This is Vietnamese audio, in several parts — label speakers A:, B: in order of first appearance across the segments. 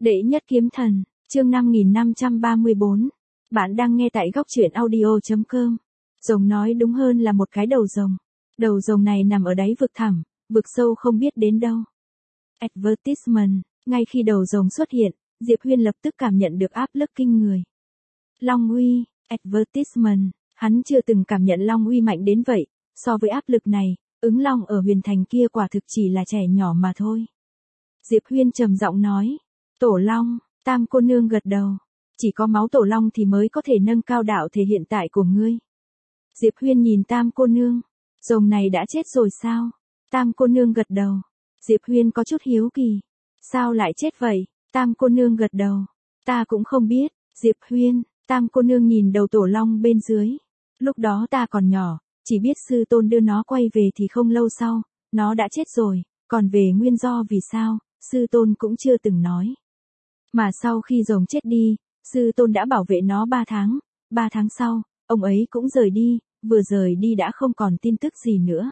A: Đệ nhất kiếm thần, chương 5534. Bạn đang nghe tại góc truyện audio.com. Rồng nói đúng hơn là một cái đầu rồng. Đầu rồng này nằm ở đáy vực thẳm, vực sâu không biết đến đâu. Advertisement, ngay khi đầu rồng xuất hiện, Diệp Huyên lập tức cảm nhận được áp lực kinh người. Long uy, advertisement, hắn chưa từng cảm nhận long uy mạnh đến vậy, so với áp lực này, ứng long ở huyền thành kia quả thực chỉ là trẻ nhỏ mà thôi. Diệp Huyên trầm giọng nói, Tổ Long, Tam cô nương gật đầu, chỉ có máu Tổ Long thì mới có thể nâng cao đạo thể hiện tại của ngươi. Diệp Huyên nhìn Tam cô nương, rồng này đã chết rồi sao? Tam cô nương gật đầu, Diệp Huyên có chút hiếu kỳ, sao lại chết vậy? Tam cô nương gật đầu, ta cũng không biết. Diệp Huyên, Tam cô nương nhìn đầu Tổ Long bên dưới, lúc đó ta còn nhỏ, chỉ biết sư tôn đưa nó quay về thì không lâu sau, nó đã chết rồi, còn về nguyên do vì sao, sư tôn cũng chưa từng nói. Mà sau khi rồng chết đi, sư tôn đã bảo vệ nó 3 tháng, 3 tháng sau, ông ấy cũng rời đi, vừa rời đi đã không còn tin tức gì nữa.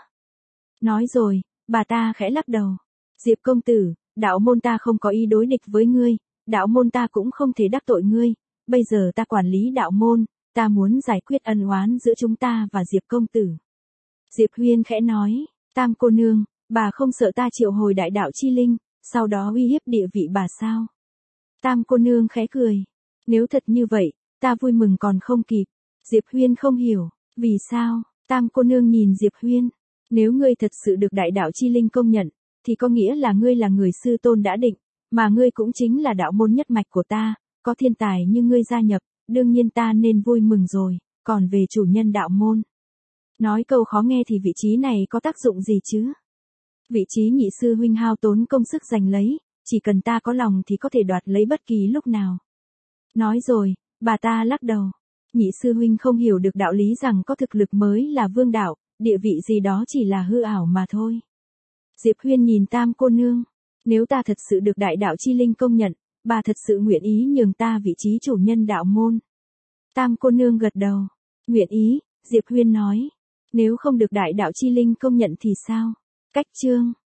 A: Nói rồi, bà ta khẽ lắc đầu. Diệp công tử, đạo môn ta không có ý đối địch với ngươi, đạo môn ta cũng không thể đắc tội ngươi, bây giờ ta quản lý đạo môn, ta muốn giải quyết ân oán giữa chúng ta và Diệp công tử. Diệp Huyên khẽ nói, Tam cô nương, bà không sợ ta triệu hồi đại đạo chi linh, sau đó uy hiếp địa vị bà sao? Tam cô nương khẽ cười, nếu thật như vậy, ta vui mừng còn không kịp. Diệp Huyên không hiểu, vì sao? Tam cô nương nhìn Diệp Huyên, nếu ngươi thật sự được đại đạo chi linh công nhận, thì có nghĩa là ngươi là người sư tôn đã định, mà ngươi cũng chính là đạo môn nhất mạch của ta, có thiên tài như ngươi gia nhập, đương nhiên ta nên vui mừng rồi, còn về chủ nhân đạo môn. Nói câu khó nghe thì vị trí này có tác dụng gì chứ? Vị trí nhị sư huynh hao tốn công sức giành lấy, chỉ cần ta có lòng thì có thể đoạt lấy bất kỳ lúc nào. Nói rồi, bà ta lắc đầu. Nhị sư huynh không hiểu được đạo lý rằng có thực lực mới là vương đạo, địa vị gì đó chỉ là hư ảo mà thôi. Diệp Huyên nhìn Tam cô nương, nếu ta thật sự được đại đạo chi linh công nhận, bà thật sự nguyện ý nhường ta vị trí chủ nhân đạo môn. Tam cô nương gật đầu, nguyện ý. Diệp Huyên nói, nếu không được đại đạo chi linh công nhận thì sao? Cách chương